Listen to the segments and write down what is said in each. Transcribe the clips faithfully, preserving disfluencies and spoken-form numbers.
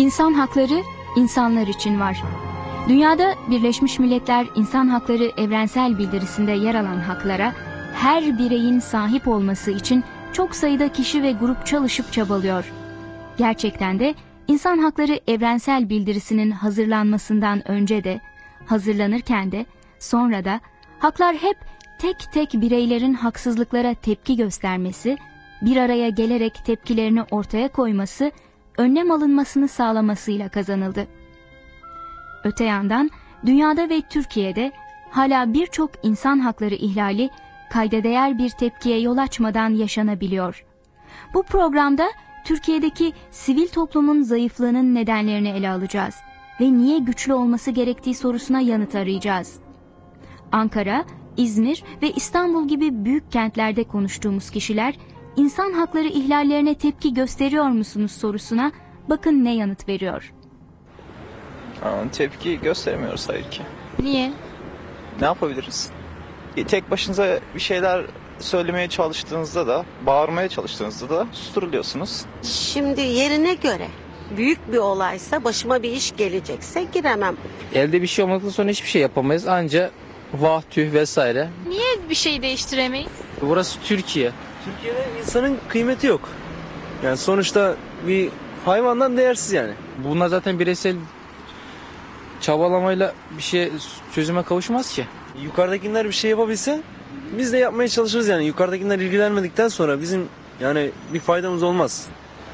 İnsan hakları insanlar için var. Dünyada Birleşmiş Milletler İnsan Hakları Evrensel Bildirisi'nde yer alan haklara her bireyin sahip olması için çok sayıda kişi ve grup çalışıp çabalıyor. Gerçekten de İnsan Hakları Evrensel Bildirisi'nin hazırlanmasından önce de, hazırlanırken de, sonra da haklar hep tek tek bireylerin haksızlıklara tepki göstermesi, bir araya gelerek tepkilerini ortaya koyması, önlem alınmasını sağlamasıyla kazanıldı. Öte yandan dünyada ve Türkiye'de hala birçok insan hakları ihlali kayda değer bir tepkiye yol açmadan yaşanabiliyor. Bu programda Türkiye'deki sivil toplumun zayıflığının nedenlerini ele alacağız ve niye güçlü olması gerektiği sorusuna yanıt arayacağız. Ankara, İzmir ve İstanbul gibi büyük kentlerde konuştuğumuz kişiler insan hakları ihlallerine tepki gösteriyor musunuz sorusuna bakın ne yanıt veriyor. Aa, tepki göstermiyoruz hayır ki. Niye? Ne yapabiliriz? Tek başınıza bir şeyler söylemeye çalıştığınızda da, bağırmaya çalıştığınızda da susturuluyorsunuz. Şimdi yerine göre büyük bir olaysa, başıma bir iş gelecekse giremem. Elde bir şey olmadıktan sonra hiçbir şey yapamayız. Anca vah tüh vesaire. Niye bir şey değiştiremeyiz? Burası Türkiye. Türkiye'de insanın kıymeti yok. Yani sonuçta bir hayvandan değersiz yani. Bunlar zaten bireysel çabalamayla bir şey çözüme kavuşmaz ki. Yukarıdakiler bir şey yapabilse biz de yapmaya çalışırız yani. Yukarıdakiler ilgilenmedikten sonra bizim yani bir faydamız olmaz.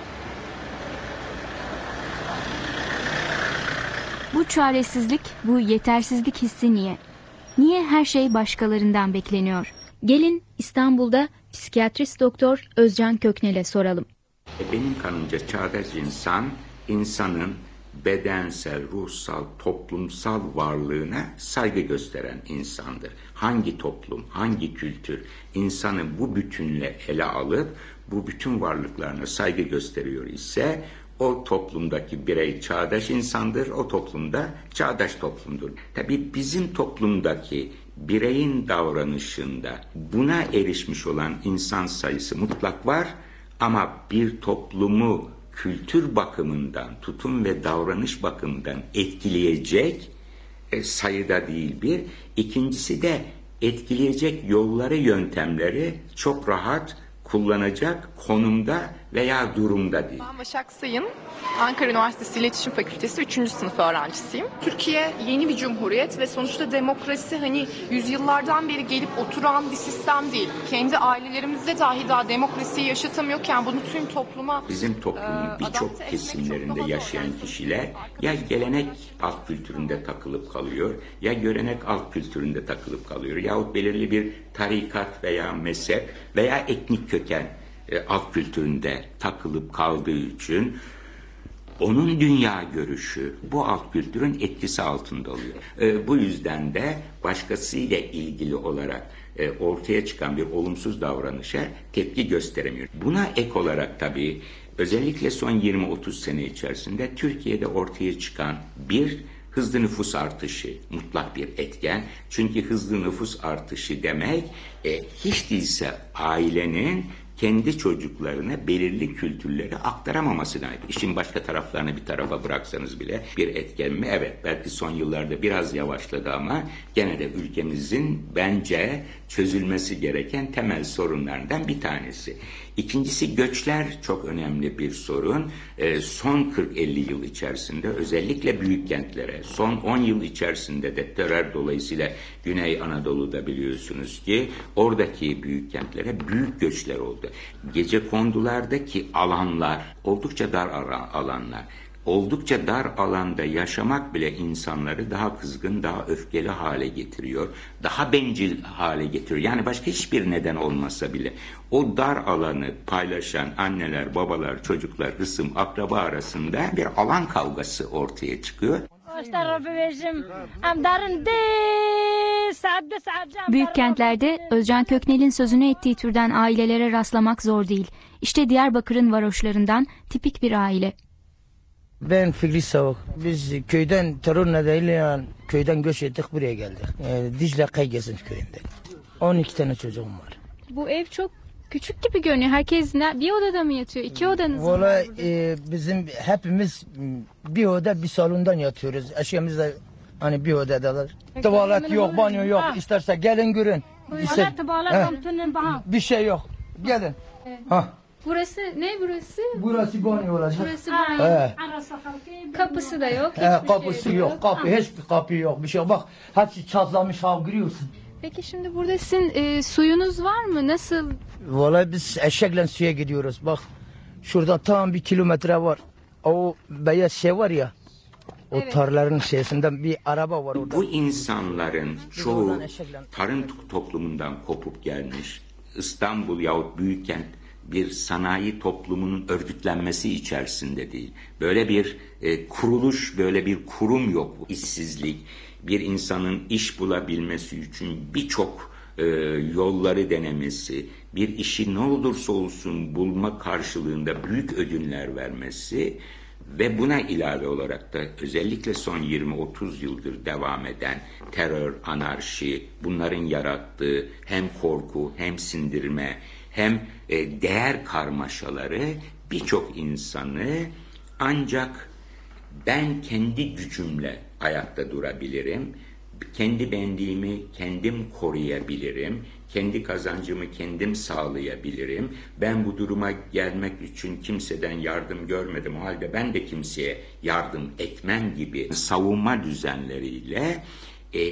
Bu çaresizlik, bu yetersizlik hissi niye? Niye her şey başkalarından bekleniyor? Gelin İstanbul'da psikiyatrist doktor Özcan Köknel'e soralım. Benim kanımca çağdaş insan, insanın bedensel, ruhsal, toplumsal varlığına saygı gösteren insandır. Hangi toplum, hangi kültür insanı bu bütünle ele alıp bu bütün varlıklarına saygı gösteriyor ise o toplumdaki birey çağdaş insandır, o toplumda çağdaş toplumdur. Tabii bizim toplumdaki bireyin davranışında buna erişmiş olan insan sayısı mutlak var ama bir toplumu kültür bakımından, tutum ve davranış bakımından etkileyecek e, sayıda değil bir. İkincisi de etkileyecek yolları, yöntemleri çok rahat kullanacak konumda veya durumda değil. Ben Başak Sayın, Ankara Üniversitesi İletişim Fakültesi üçüncü sınıf öğrencisiyim. Türkiye yeni bir cumhuriyet ve sonuçta demokrasi hani yüzyıllardan beri gelip oturan bir sistem değil. Kendi ailelerimizde dahi daha demokrasiyi yaşatamıyorken bunu tüm topluma Bizim toplumun e, birçok kesimlerinde yaşayan kişiler ya gelenek alt kültüründe takılıp kalıyor, ya görenek alt kültüründe takılıp kalıyor, yahut belirli bir tarikat veya mezhep veya etnik köken e, alt kültüründe takılıp kaldığı için onun dünya görüşü bu alt kültürün etkisi altında oluyor. E, bu yüzden de başkasıyla ilgili olarak e, ortaya çıkan bir olumsuz davranışa tepki gösteremiyor. Buna ek olarak tabii özellikle son yirmi otuz sene içerisinde Türkiye'de ortaya çıkan bir hızlı nüfus artışı mutlak bir etken. Çünkü hızlı nüfus artışı demek e, hiç değilse ailenin kendi çocuklarına belirli kültürleri aktaramaması demek. İşin başka taraflarını bir tarafa bıraksanız bile bir etken mi? Evet, belki son yıllarda biraz yavaşladı ama gene de ülkemizin bence çözülmesi gereken temel sorunlardan bir tanesi. İkincisi göçler çok önemli bir sorun. Ee, son kırk elli yıl içerisinde özellikle büyük kentlere, son on yıl içerisinde de terör dolayısıyla Güney Anadolu'da biliyorsunuz ki oradaki büyük kentlere büyük göçler oldu. Gecekondulardaki alanlar oldukça dar alanlar. Oldukça dar alanda yaşamak bile insanları daha kızgın, daha öfkeli hale getiriyor. Daha bencil hale getiriyor. Yani başka hiçbir neden olmasa bile o dar alanı paylaşan anneler, babalar, çocuklar, hısım, akraba arasında bir alan kavgası ortaya çıkıyor. Büyük kentlerde Özcan Köknel'in sözünü ettiği türden ailelere rastlamak zor değil. İşte Diyarbakır'ın varoşlarından tipik bir aile. Ben Fikri Savuk. Biz köyden terör nedeniyle köyden göç ettik, buraya geldik. Yani Dicle Kayges'in köyünde. on iki tane çocuğum var. Bu ev çok Küçük gibi görünüyor. Herkes ne, bir odada mı yatıyor? İki odanız mı var Vallahi burada? e, bizim hepimiz m, bir oda bir salondan yatıyoruz. Eşyamız da hani bir odadalar. Tuvalet yok, banyo yok. İsterse gelin görün. Bir şey, He, bir şey yok. Gelin. Evet. Ha, Burası ne burası? burası banyo olacak. Burası banyo. He. Kapısı da yok. He, Hiçbir kapısı şey de yok, kapı hiçbir kapı yok. Bir şey yok. Bak hepsi çatlamış ha görüyorsun. Peki şimdi burada sizin e, suyunuz var mı? Nasıl? Vallahi biz eşekle suya gidiyoruz. Bak şurada tam bir kilometre var. O beyaz şey var ya. O Evet. tarlaların şeysinden bir araba var orada. Bu insanların Biz çoğu oradan eşekle- tarım toplumundan kopup gelmiş. İstanbul yahut büyükkent bir sanayi toplumunun örgütlenmesi içerisinde değil. Böyle bir e, kuruluş, böyle bir kurum yok. İşsizlik, bir insanın iş bulabilmesi için birçok e, yolları denemesi, bir işi ne olursa olsun bulma karşılığında büyük ödüller vermesi ve buna ilave olarak da özellikle son yirmi otuz yıldır devam eden terör, anarşi, bunların yarattığı hem korku hem sindirme hem e, değer karmaşaları birçok insanı ancak ben kendi gücümle ayakta durabilirim, kendi benliğimi kendim koruyabilirim, kendi kazancımı kendim sağlayabilirim, ben bu duruma gelmek için kimseden yardım görmedim, o halde ben de kimseye yardım etmem gibi savunma düzenleriyle e,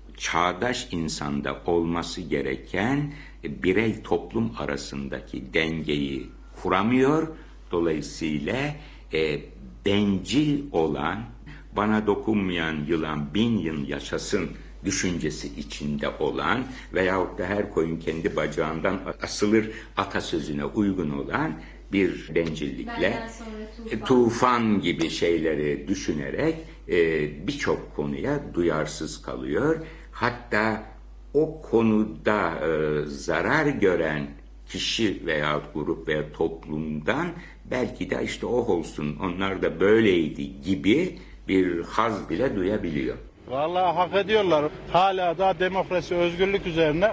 çağdaş insanda olması gereken e, birey toplum arasındaki dengeyi kuramıyor. Dolayısıyla e, bencil olan, bana dokunmayan yılan bin yıl yaşasın düşüncesi içinde olan veyahut da her koyun kendi bacağından asılır atasözüne uygun olan bir bencillikle tufan. tufan gibi şeyleri düşünerek e, birçok konuya duyarsız kalıyor. Hatta o konuda e, zarar gören kişi veya grup veya toplumdan belki de işte o olsun, onlar da böyleydi gibi bir haz bile duyabiliyor. Vallahi hak ediyorlar. Hala da demokrasi, özgürlük üzerine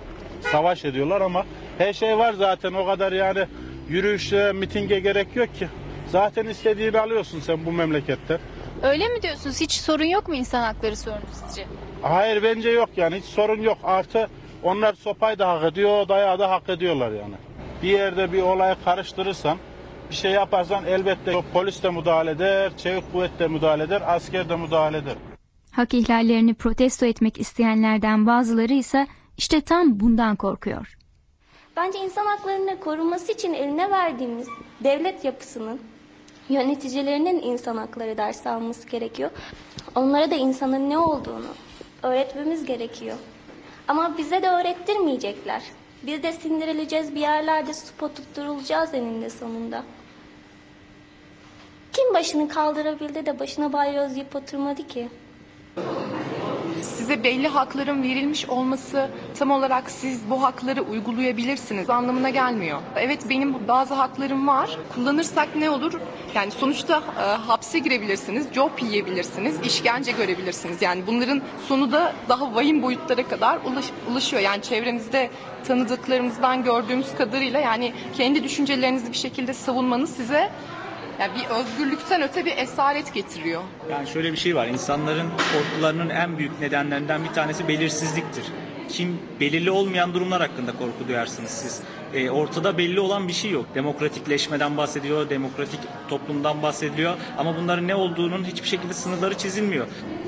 savaş ediyorlar ama her şey var zaten, o kadar yani yürüyüşe, mitinge gerek yok ki. Zaten istediğini alıyorsun sen bu memlekette. Öyle mi diyorsunuz? Hiç sorun yok mu insan hakları sorunu sizce? Hayır, bence yok yani, hiç sorun yok. Artı onlar sopayı da hak ediyor, dayağı da hak ediyorlar yani. Bir yerde bir olayı karıştırırsan, bir şey yaparsan elbette polis de müdahale eder, çevik kuvvet de müdahale eder, asker de müdahale eder. Hak ihlallerini protesto etmek isteyenlerden bazıları ise işte tam bundan korkuyor. Bence insan haklarının korunması için eline verdiğimiz devlet yapısının yöneticilerinin insan hakları dersi alması gerekiyor. Onlara da insanın ne olduğunu öğretmemiz gerekiyor. Ama bize de öğrettirmeyecekler. Biz de sindirileceğiz, bir yerlerde spot tutturulacağız eninde sonunda. Kim başını kaldırabildi de başına balyoz yiyip oturmadı ki? Size belli hakların verilmiş olması tam olarak siz bu hakları uygulayabilirsiniz anlamına gelmiyor. Evet, benim bazı haklarım var. Kullanırsak ne olur? Yani sonuçta e, hapse girebilirsiniz, job yiyebilirsiniz, işkence görebilirsiniz. Yani bunların sonu da daha vahim boyutlara kadar ulaş, ulaşıyor. Yani çevremizde tanıdıklarımızdan gördüğümüz kadarıyla yani kendi düşüncelerinizi bir şekilde savunmanız size yani bir özgürlükten öte bir esaret getiriyor. Yani şöyle bir şey var. İnsanların korkularının en büyük nedenlerinden bir tanesi belirsizliktir. Kim belirli olmayan durumlar hakkında korku duyarsınız siz. E, ortada belli olan bir şey yok. Demokratikleşmeden bahsediliyor, demokratik toplumdan bahsediliyor ama bunların ne olduğunun hiçbir şekilde sınırları çizilmiyor.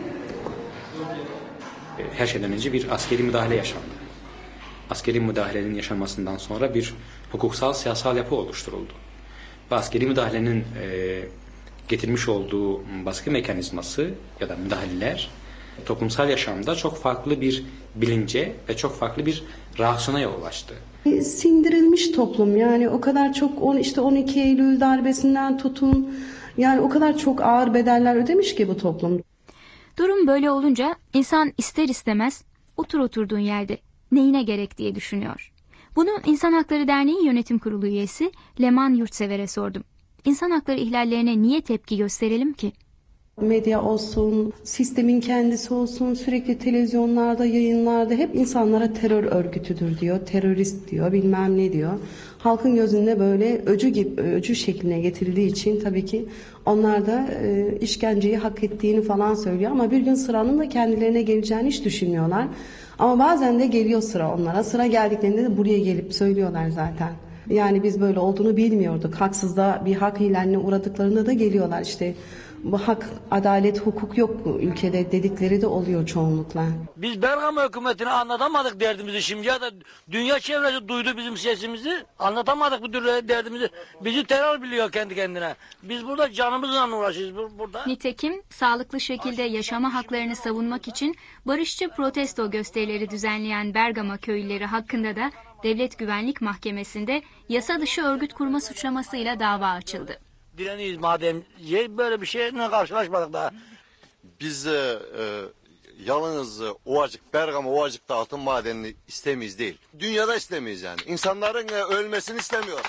Her şeyden önce bir askeri müdahale yaşandı. Askeri müdahalenin yaşanmasından sonra bir hukuksal siyasal yapı oluşturuldu. Bu askeri müdahalenin e, getirmiş olduğu baskı mekanizması ya da müdahaleler toplumsal yaşamda çok farklı bir bilince ve çok farklı bir reaksiyona yol açtı. Sindirilmiş toplum, yani o kadar çok on, işte on iki Eylül darbesinden tutun, yani o kadar çok ağır bedeller ödemiş ki bu toplum. Durum böyle olunca insan ister istemez otur oturduğun yerde neyine gerek diye düşünüyor. Bunu İnsan Hakları Derneği Yönetim Kurulu üyesi Leman Yurtsever'e sordum. İnsan hakları ihlallerine niye tepki gösterelim ki? Medya olsun, sistemin kendisi olsun, sürekli televizyonlarda, yayınlarda hep insanlara terör örgütüdür diyor, terörist diyor, bilmem ne diyor. Halkın gözünde böyle öcü gibi, öcü şekline getirildiği için tabii ki onlar da e, işkenceyi hak ettiğini falan söylüyor. Ama bir gün sıranın da kendilerine geleceğini hiç düşünmüyorlar. Ama bazen de geliyor sıra onlara. Sıra geldiklerinde de buraya gelip söylüyorlar zaten. Yani biz böyle olduğunu bilmiyorduk. Haksızda bir hak ihlaline uğradıklarında da geliyorlar işte. Bu hak, adalet, hukuk yok bu ülkede dedikleri de oluyor çoğunlukla. Biz Bergama hükümetine anlatamadık derdimizi şimdiye de dünya çevresi duydu bizim sesimizi. Anlatamadık bu tür derdimizi. Bizi terör biliyor kendi kendine. Biz burada canımızla uğraşıyoruz burada. Nitekim sağlıklı şekilde yaşama haklarını savunmak için barışçı protesto gösterileri düzenleyen Bergama köylüleri hakkında da Devlet Güvenlik Mahkemesi'nde yasa dışı örgüt kurma suçlamasıyla dava açıldı. Direniyiz madem. Böyle bir şeyle karşılaşmadık daha. Biz e, e, yalnız Ovacık, Bergama Ovacık'ta altın madenini istemeyiz değil. Dünyada istemeyiz yani. İnsanların e, ölmesini istemiyoruz.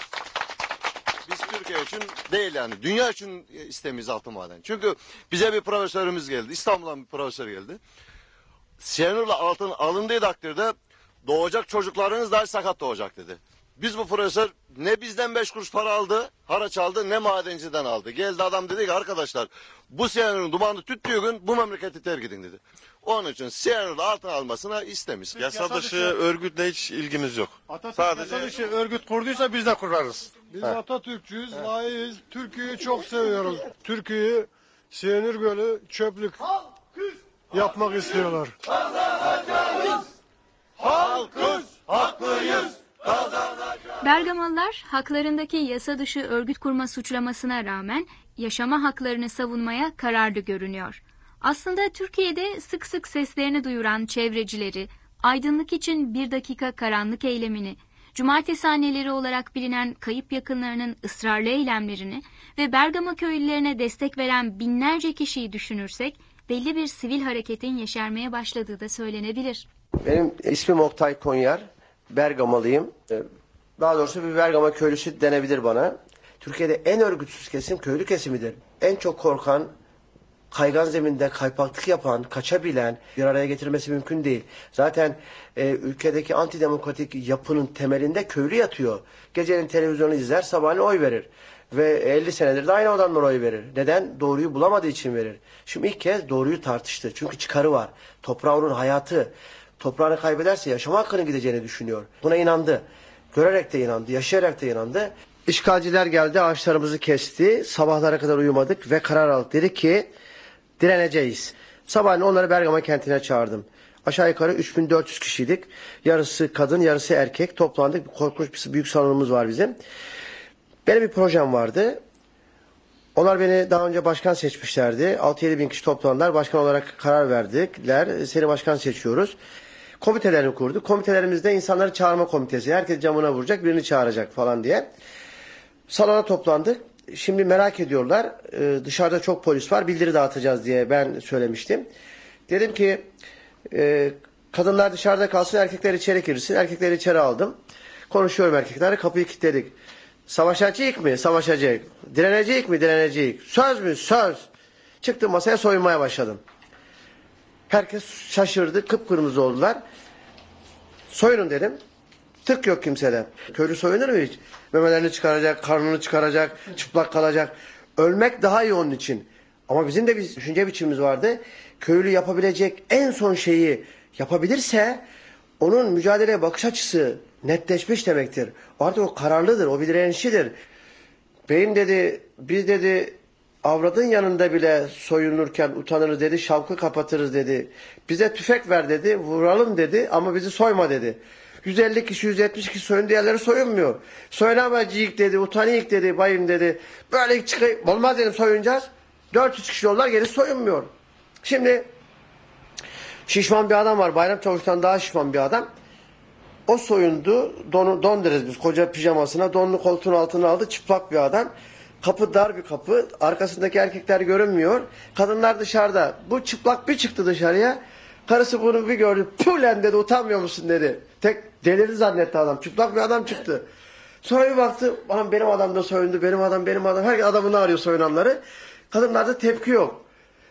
Biz Türkiye için değil yani. Dünya için istemeyiz altın madeni. Çünkü bize bir profesörümüz geldi. İstanbul'dan bir profesör geldi. Siyanürle altın alındığı takdirde doğacak çocuklarınız daha sakat doğacak dedi. Biz bu profesör ne bizden beş kuruş para aldı, haraç aldı, ne madenciden aldı. Geldi adam dedi ki arkadaşlar bu siyanürün dumanı tüttüğü gün bu memleketi terk edin dedi. Onun için siyanürle altın almasına istemiş. Yasa, yasa dışı, dışı örgütle hiç ilgimiz yok. Atatürk Sadece... yasa dışı örgüt kurduysa biz de kurarız. Biz He. Atatürkçüyüz, layığız, Türkiye'yi çok seviyoruz. Türkiye'yi Siyanür Gölü çöplük yapmak istiyorlar. Kazanacağız. Halkız, haklıyız. Bergamalılar haklarındaki yasa dışı örgüt kurma suçlamasına rağmen yaşama haklarını savunmaya kararlı görünüyor. Aslında Türkiye'de sık sık seslerini duyuran çevrecileri, aydınlık için bir dakika karanlık eylemini, cumartesi anneleri olarak bilinen kayıp yakınlarının ısrarlı eylemlerini ve Bergama köylülerine destek veren binlerce kişiyi düşünürsek, belli bir sivil hareketin yeşermeye başladığı da söylenebilir. Benim ismim Oktay Konyar, Bergamalıyım. Daha doğrusu bir Bergama köylüsü denebilir bana. Türkiye'de en örgütsüz kesim köylü kesimidir. En çok korkan, kaygan zeminde kaypaklık yapan, kaçabilen bir araya getirmesi mümkün değil. Zaten e, ülkedeki antidemokratik yapının temelinde köylü yatıyor. Gecenin televizyonu izler, sabahleyin oy verir. Ve elli senedir de aynı adamlar oy verir. Neden? Doğruyu bulamadığı için verir. Şimdi ilk kez doğruyu tartıştı. Çünkü çıkarı var. Toprağı onun hayatı. Toprağını kaybederse yaşama hakkını gideceğini düşünüyor. Buna inandı. Görerek de inandı, yaşayarak da inandı. İşgalciler geldi, ağaçlarımızı kesti. Sabahlara kadar uyumadık ve karar aldık. Dedik ki direneceğiz. Sabahleyin onları Bergama kentine çağırdım. Aşağı yukarı üç bin dört yüz kişiydik. Yarısı kadın, yarısı erkek. Toplandık. Korkunç bir büyük salonumuz var bizim. Benim bir projem vardı. Onlar beni daha önce başkan seçmişlerdi. altı yedi bin kişi toplandılar. Başkan olarak karar verdikler. Seni başkan seçiyoruz. Komitelerini kurduk. Komitelerimizde insanları çağırma komitesi. Herkes camına vuracak, birini çağıracak falan diye. Salona toplandık. Şimdi merak ediyorlar. Ee, dışarıda çok polis var. Bildiri dağıtacağız diye ben söylemiştim. Dedim ki e, kadınlar dışarıda kalsın, erkekler içeri girsin. Erkekleri içeri aldım. Konuşuyorum erkeklerle. Kapıyı kilitledik. Savaşacak mı? Savaşacak. Direnecek mi? Direnecek. Söz mü? Söz. Çıktım masaya soyunmaya başladım. Herkes şaşırdı. Kıpkırmızı oldular. Soyunun dedim. Tık yok kimsede. Köylü soyunur mu hiç? Memelerini çıkaracak, karnını çıkaracak, çıplak kalacak. Ölmek daha iyi onun için. Ama bizim de bir düşünce biçimimiz vardı. Köylü yapabilecek en son şeyi yapabilirse onun mücadeleye bakış açısı netleşmiş demektir. Artık o kararlıdır, o bir direnişçidir. Beyim dedi, biz dedi avradın yanında bile soyunurken utanırız dedi, şavkı kapatırız dedi. Bize tüfek ver dedi, vuralım dedi ama bizi soyma dedi. yüz elli kişi, yüz yetmiş kişi soyun, diğerleri soyunmuyor. Soyunamayacak dedi, utanıyık dedi, bayım dedi. Böyle çıkayım, olmaz dedim soyunacağız. dört yüz kişi yollar, gerisi soyunmuyor. Şimdi şişman bir adam var, Bayram Çavuş'tan daha şişman bir adam. O soyundu, don, don deriz biz, koca pijamasına, donlu koltuğun altına aldı, çıplak bir adam. Kapı dar bir kapı, arkasındaki erkekler görünmüyor. Kadınlar dışarıda. Bu çıplak bir çıktı dışarıya. Karısı bunu bir gördü. Püh lan dedi, utanmıyor musun dedi. Tek delirdi zannetti adam. Çıplak bir adam çıktı. Sonra bir baktı, benim adam da soyundu, benim adam, benim adam. Herkes adamını arıyor soyunanları. Kadınlarda tepki yok.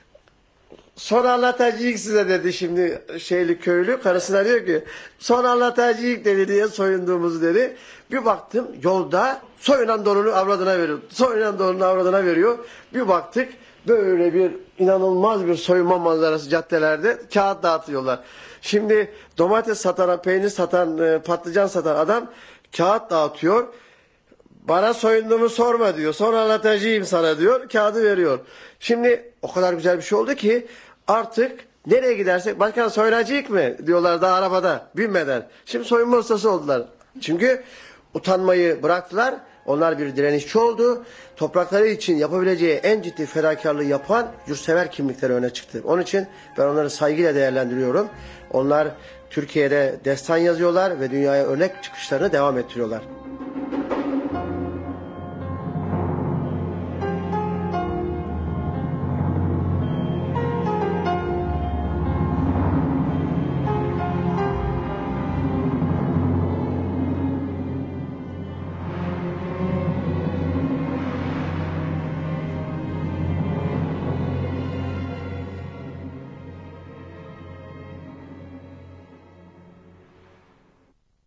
son anlatacağız size dedi şimdi şeyli köylü. Karısına diyor ki son anlatacağız dedi diye soyunduğumuzu dedi. Bir baktım yolda soyunan donunu avradına veriyor. Soyunan donunu avradına veriyor. Bir baktık böyle bir inanılmaz bir soyunma manzarası caddelerde kağıt dağıtıyorlar. Şimdi domates satan, peynir satan, patlıcan satan adam kağıt dağıtıyor. Bana soyunduğumu sorma diyor. Sonra anlatacağım sana diyor. Kağıdı veriyor. Şimdi o kadar güzel bir şey oldu ki artık nereye gidersek başkan soyunacak mı diyorlar da arabada binmeden. Şimdi soyunma ustası oldular. Çünkü utanmayı bıraktılar. Onlar bir direnişçi oldu. Toprakları için yapabileceği en ciddi fedakarlığı yapan yurtsever kimlikleri öne çıktı. Onun için ben onları saygıyla değerlendiriyorum. Onlar Türkiye'de destan yazıyorlar ve dünyaya örnek çıkışlarını devam ettiriyorlar.